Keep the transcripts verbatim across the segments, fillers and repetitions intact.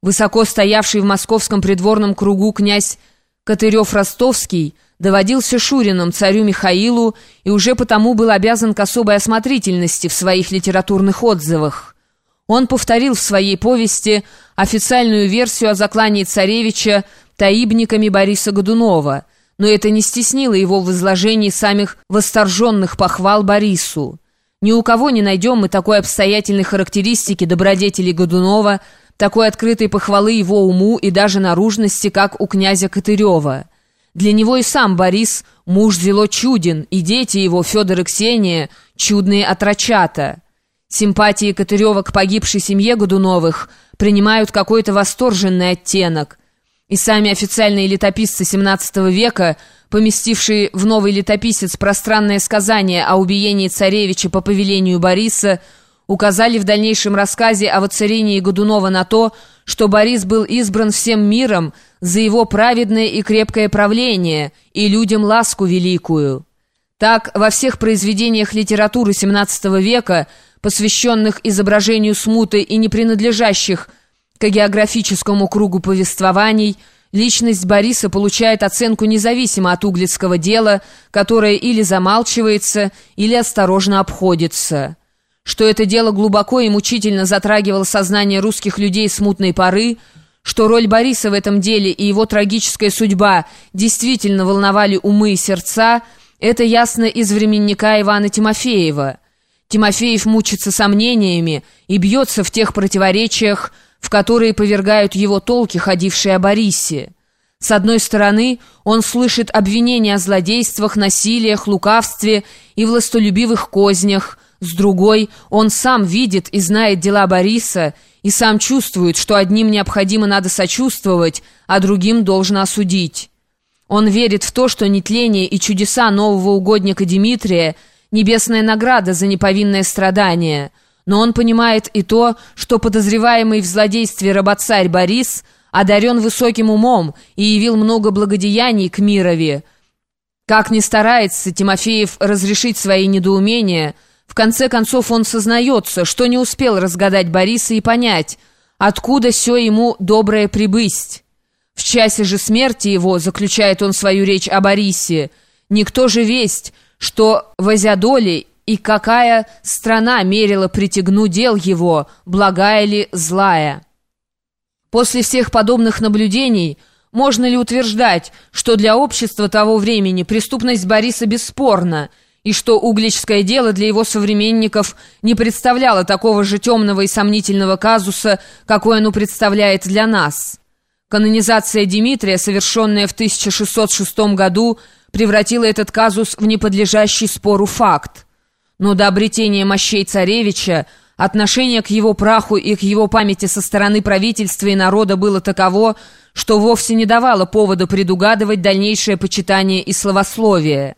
Высоко стоявший в московском придворном кругу князь Катырев-Ростовский доводился Шуриным царю Михаилу и уже потому был обязан к особой осмотрительности в своих литературных отзывах. Он повторил в своей повести официальную версию о заклании царевича таибниками Бориса Годунова, но это не стеснило его в изложении самых восторженных похвал Борису. Ни у кого не найдем мы такой обстоятельной характеристики добродетелей Годунова, такой открытой похвалы его уму и даже наружности, как у князя Катырева. Для него и сам Борис муж зело чуден, и дети его, Федор и Ксения, чудные отрочата. Симпатии Катырева к погибшей семье Годуновых принимают какой-то восторженный оттенок. И сами официальные летописцы семнадцатого века, поместившие в «Новый летописец» пространное сказание о убиении царевича по повелению Бориса, указали в дальнейшем рассказе о воцарении Годунова на то, что Борис был избран всем миром за его праведное и крепкое правление и людям ласку великую. Так, во всех произведениях литературы семнадцатого века, посвященных изображению смуты и не принадлежащих к географическому кругу повествований, личность Бориса получает оценку независимо от углицкого дела, которое или замалчивается, или осторожно обходится. Что это дело глубоко и мучительно затрагивало сознание русских людей смутной поры, что роль Бориса в этом деле и его трагическая судьба действительно волновали умы и сердца, это ясно из временника Ивана Тимофеева. Тимофеев мучится сомнениями и бьется в тех противоречиях, в которые повергают его толки, ходившие о Борисе. С одной стороны, он слышит обвинения о злодействах, насилиях, лукавстве и властолюбивых кознях. С другой, он сам видит и знает дела Бориса и сам чувствует, что одним необходимо надо сочувствовать, а другим должно осудить. Он верит в то, что нетление и чудеса нового угодника Дмитрия – небесная награда за неповинное страдание, но он понимает и то, что подозреваемый в злодействе работцарь Борис одарен высоким умом и явил много благодеяний к Мирове. Как ни старается Тимофеев разрешить свои недоумения, в конце концов он сознается, что не успел разгадать Бориса и понять, откуда сё ему доброе прибысть. В часе же смерти его, заключает он свою речь о Борисе, никто же весть, что в Азядоле и какая страна мерила притягну дел его, благая ли, злая. После всех подобных наблюдений можно ли утверждать, что для общества того времени преступность Бориса бесспорна, и что угличское дело для его современников не представляло такого же темного и сомнительного казуса, какой оно представляет для нас? Канонизация Дмитрия, совершенная в тысяча шестьсот шестом году, превратила этот казус в неподлежащий спору факт. Но до обретения мощей царевича отношение к его праху и к его памяти со стороны правительства и народа было таково, что вовсе не давало повода предугадывать дальнейшее почитание и славословие.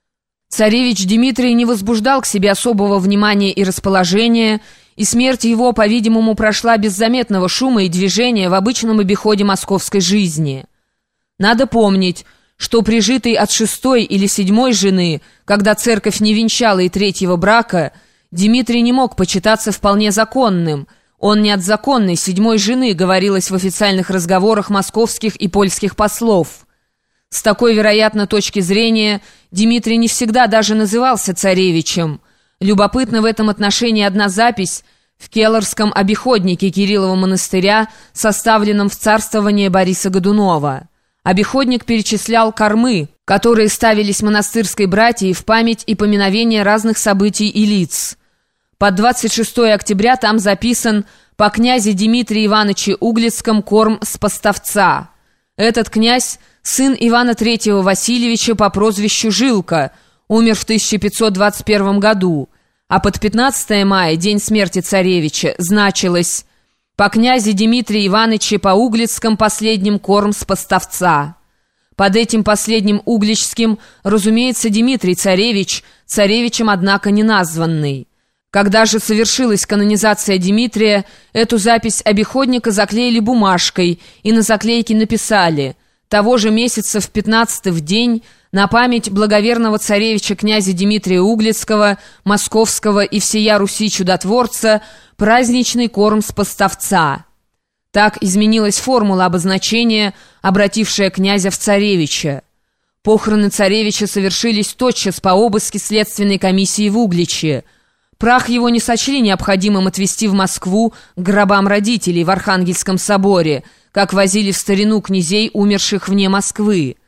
Царевич Дмитрий не возбуждал к себе особого внимания и расположения, и смерть его, по-видимому, прошла без заметного шума и движения в обычном обиходе московской жизни. Надо помнить, что прижитый от шестой или седьмой жены, когда церковь не венчала и третьего брака, Дмитрий не мог почитаться вполне законным. Он не от законной седьмой жены, говорилось в официальных разговорах московских и польских послов. С такой, вероятно, точки зрения Дмитрий не всегда даже назывался царевичем. Любопытна в этом отношении одна запись в Келлерском обиходнике Кириллова монастыря, составленном в царствование Бориса Годунова. Обиходник перечислял кормы, которые ставились монастырской братьей в память и поминовение разных событий и лиц. Под двадцать шестое октября там записан «По князе Дмитрию Ивановичу Углицком корм с поставца». Этот князь – сын Ивана Третьего Васильевича по прозвищу Жилка, умер в тысяча пятьсот двадцать первом году, а под пятнадцатое мая, день смерти царевича, значилось «По князе Дмитрию Ивановичу по Углицком последним корм с поставца». Под этим последним угличским, разумеется, Дмитрий Царевич, царевичем, однако, не названный. Когда же совершилась канонизация Дмитрия, эту запись обиходника заклеили бумажкой и на заклейке написали «Того же месяца в пятнадцатый в день на память благоверного царевича князя Дмитрия Углицкого, московского и всея Руси чудотворца, праздничный корм с поставца». Так изменилась формула обозначения, обратившая князя в царевича. Похороны царевича совершились тотчас по обыске следственной комиссии в Угличе. Прах его не сочли необходимым отвезти в Москву к гробам родителей в Архангельском соборе, как возили в старину князей, умерших вне Москвы.